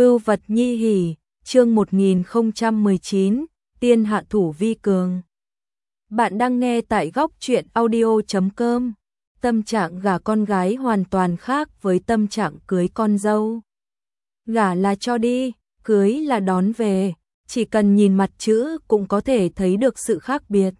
Vưu vật nhi hỉ, chương 1019, tiên hạ thủ vi cường. Bạn đang nghe tại góc truyện audio.com. Tâm trạng gả con gái hoàn toàn khác với tâm trạng cưới con dâu. Gả là cho đi, cưới là đón về, chỉ cần nhìn mặt chữ cũng có thể thấy được sự khác biệt.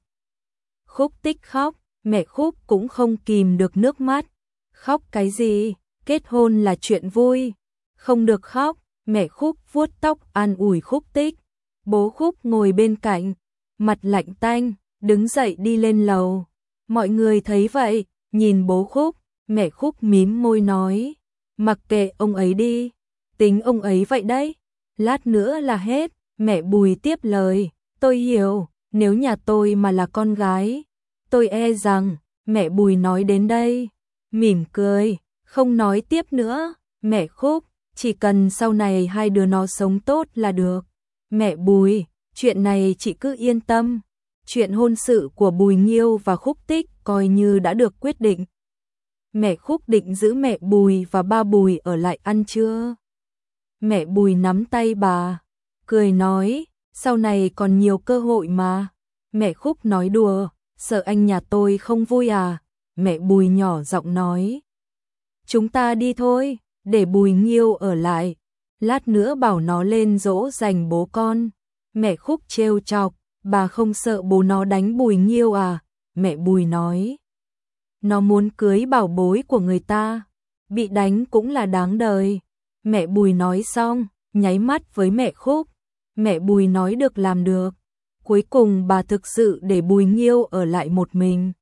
Khúc Tích khóc, mẹ Khúc cũng không kìm được nước mắt. Khóc cái gì, kết hôn là chuyện vui, không được khóc. Mẹ Khúc vuốt tóc an ủi Khúc Tích. Bố Khúc ngồi bên cạnh, mặt lạnh tanh, đứng dậy đi lên lầu. Mọi người thấy vậy, nhìn bố Khúc, mẹ Khúc mím môi nói, mặc kệ ông ấy đi, tính ông ấy vậy đấy, lát nữa là hết. Mẹ Bùi tiếp lời, tôi hiểu, nếu nhà tôi mà là con gái, tôi e rằng. Mẹ Bùi nói đến đây, mỉm cười, không nói tiếp nữa. Mẹ Khúc, chỉ cần sau này hai đứa nó sống tốt là được. Mẹ Bùi, chuyện này chị cứ yên tâm. Chuyện hôn sự của Bùi Nghiêu và Khúc Tích coi như đã được quyết định. Mẹ Khúc định giữ mẹ Bùi và ba Bùi ở lại ăn trưa. Mẹ Bùi nắm tay bà, cười nói, sau này còn nhiều cơ hội mà. Mẹ Khúc nói đùa, sợ anh nhà tôi không vui à? Mẹ Bùi nhỏ giọng nói, chúng ta đi thôi, để Bùi Nghiêu ở lại, lát nữa bảo nó lên dỗ dành bố con. Mẹ Khúc trêu chọc, bà không sợ bố nó đánh Bùi Nghiêu à? Mẹ Bùi nói, nó muốn cưới bảo bối của người ta, bị đánh cũng là đáng đời. Mẹ Bùi nói xong, nháy mắt với mẹ Khúc. Mẹ Bùi nói được làm được. Cuối cùng bà thực sự để Bùi Nghiêu ở lại một mình.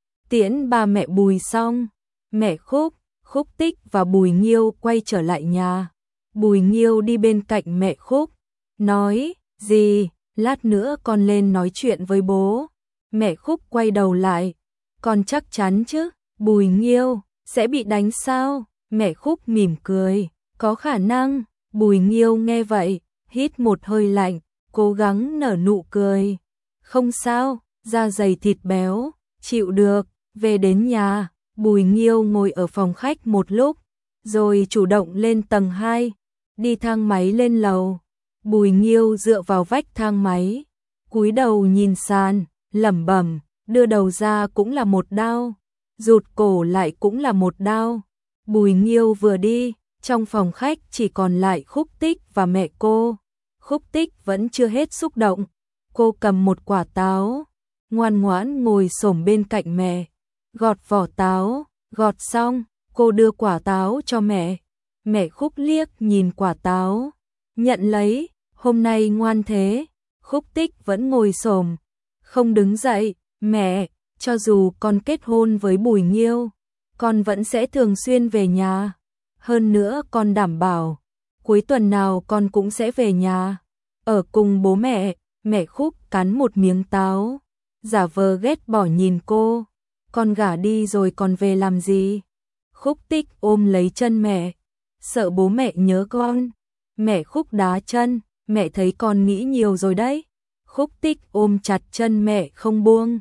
Tiễn ba mẹ Bùi xong, mẹ Khúc, Khúc Tích và Bùi Nghiêu quay trở lại nhà. Bùi Nghiêu đi bên cạnh mẹ Khúc, nói, gì, lát nữa con lên nói chuyện với bố. Mẹ Khúc quay đầu lại, con chắc chắn chứ, Bùi Nghiêu, sẽ bị đánh sao? Mẹ Khúc mỉm cười, có khả năng. Bùi Nghiêu nghe vậy, hít một hơi lạnh, cố gắng nở nụ cười. Không sao, da dày thịt béo, chịu được. Về đến nhà, Bùi Nghiêu ngồi ở phòng khách một lúc, rồi chủ động lên tầng 2, đi thang máy lên lầu. Bùi Nghiêu dựa vào vách thang máy, cúi đầu nhìn sàn, lẩm bẩm, đưa đầu ra cũng là một đau, rụt cổ lại cũng là một đau. Bùi Nghiêu vừa đi, trong phòng khách chỉ còn lại Khúc Tích và mẹ cô. Khúc Tích vẫn chưa hết xúc động, cô cầm một quả táo, ngoan ngoãn ngồi xổm bên cạnh mẹ, gọt vỏ táo, gọt xong, cô đưa quả táo cho mẹ. Mẹ Khúc liếc nhìn quả táo, nhận lấy, hôm nay ngoan thế. Khúc Tích vẫn ngồi xổm, không đứng dậy. Mẹ, cho dù con kết hôn với Bùi Nghiêu, con vẫn sẽ thường xuyên về nhà. Hơn nữa con đảm bảo, cuối tuần nào con cũng sẽ về nhà, ở cùng bố mẹ. Mẹ Khúc cắn một miếng táo, giả vờ ghét bỏ nhìn cô. Con gả đi rồi còn về làm gì? Khúc Tích ôm lấy chân mẹ, sợ bố mẹ nhớ con. Mẹ Khúc đá chân, mẹ thấy con nghĩ nhiều rồi đấy. Khúc Tích ôm chặt chân mẹ không buông.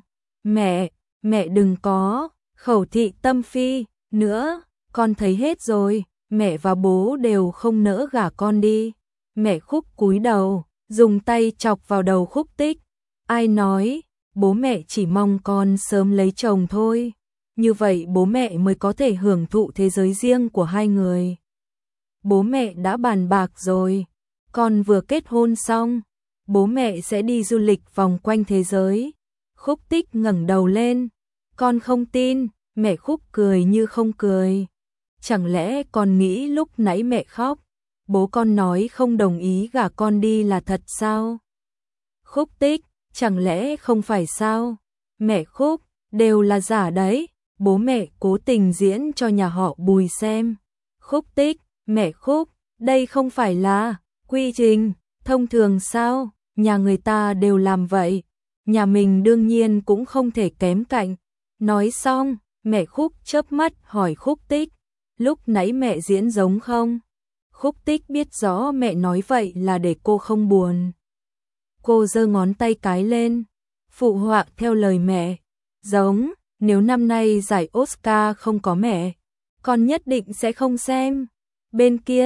Mẹ đừng có khẩu thị tâm phi nữa, con thấy hết rồi, mẹ và bố đều không nỡ gả con đi. Mẹ Khúc cúi đầu, dùng tay chọc vào đầu Khúc Tích. Ai nói, bố mẹ chỉ mong con sớm lấy chồng thôi, như vậy bố mẹ mới có thể hưởng thụ thế giới riêng của hai người. Bố mẹ đã bàn bạc rồi, con vừa kết hôn xong, bố mẹ sẽ đi du lịch vòng quanh thế giới. Khúc Tích ngẩng đầu lên, con không tin. Mẹ Khúc cười như không cười. Chẳng lẽ con nghĩ lúc nãy mẹ khóc, bố con nói không đồng ý gả con đi là thật sao? Khúc Tích, chẳng lẽ không phải sao? Mẹ Khúc, đều là giả đấy, bố mẹ cố tình diễn cho nhà họ Bùi xem. Khúc Tích, mẹ Khúc, đây không phải là quy trình thông thường sao? Nhà người ta đều làm vậy, nhà mình đương nhiên cũng không thể kém cạnh. Nói xong, mẹ Khúc chớp mắt hỏi Khúc Tích, lúc nãy mẹ diễn giống không? Khúc Tích biết rõ mẹ nói vậy là để cô không buồn. Cô giơ ngón tay cái lên, phụ họa theo lời mẹ. Giống, nếu năm nay giải Oscar không có mẹ, con nhất định sẽ không xem. Bên kia,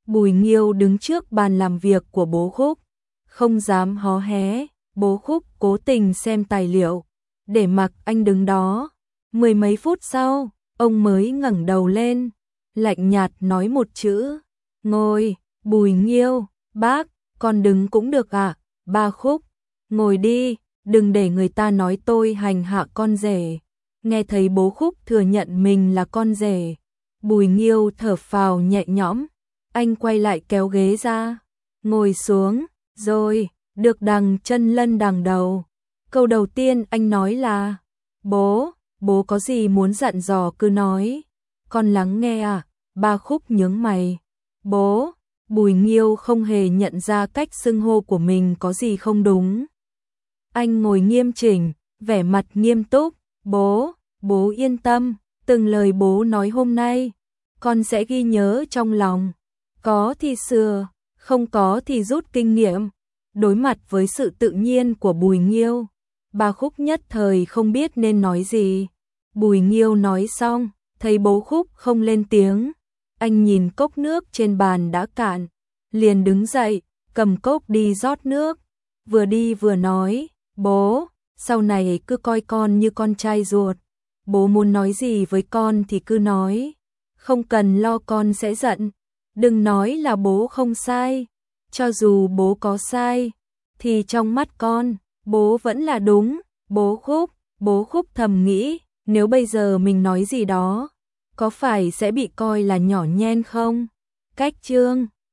Bùi Nghiêu đứng trước bàn làm việc của bố Khúc, không dám hó hé. Bố Khúc cố tình xem tài liệu, để mặc anh đứng đó. Mười mấy phút sau, ông mới ngẩng đầu lên, lạnh nhạt nói một chữ, ngồi. Bùi Nghiêu, bác, con đứng cũng được ạ. Ba Khúc, ngồi đi, đừng để người ta nói tôi hành hạ con rể. Nghe thấy bố Khúc thừa nhận mình là con rể, Bùi Nghiêu thở phào nhẹ nhõm, anh quay lại kéo ghế ra, ngồi xuống, rồi, được đằng chân lân đằng đầu. Câu đầu tiên anh nói là, bố có gì muốn dặn dò cứ nói, con lắng nghe à. Ba Khúc nhướng mày, bố. Bùi Nghiêu không hề nhận ra cách xưng hô của mình có gì không đúng. Anh ngồi nghiêm chỉnh, vẻ mặt nghiêm túc, bố yên tâm, từng lời bố nói hôm nay, con sẽ ghi nhớ trong lòng, có thì sửa, không có thì rút kinh nghiệm. Đối mặt với sự tự nhiên của Bùi Nghiêu, Ba Khúc nhất thời không biết nên nói gì. Bùi Nghiêu nói xong, thấy bố Khúc không lên tiếng, anh nhìn cốc nước trên bàn đã cạn, liền đứng dậy, cầm cốc đi rót nước, vừa đi vừa nói, bố, sau này cứ coi con như con trai ruột, bố muốn nói gì với con thì cứ nói, không cần lo con sẽ giận, đừng nói là bố không sai, cho dù bố có sai, thì trong mắt con, bố vẫn là đúng. Bố Khúc thầm nghĩ, nếu bây giờ mình nói gì đó, có phải sẽ bị coi là nhỏ nhen không? Cách chương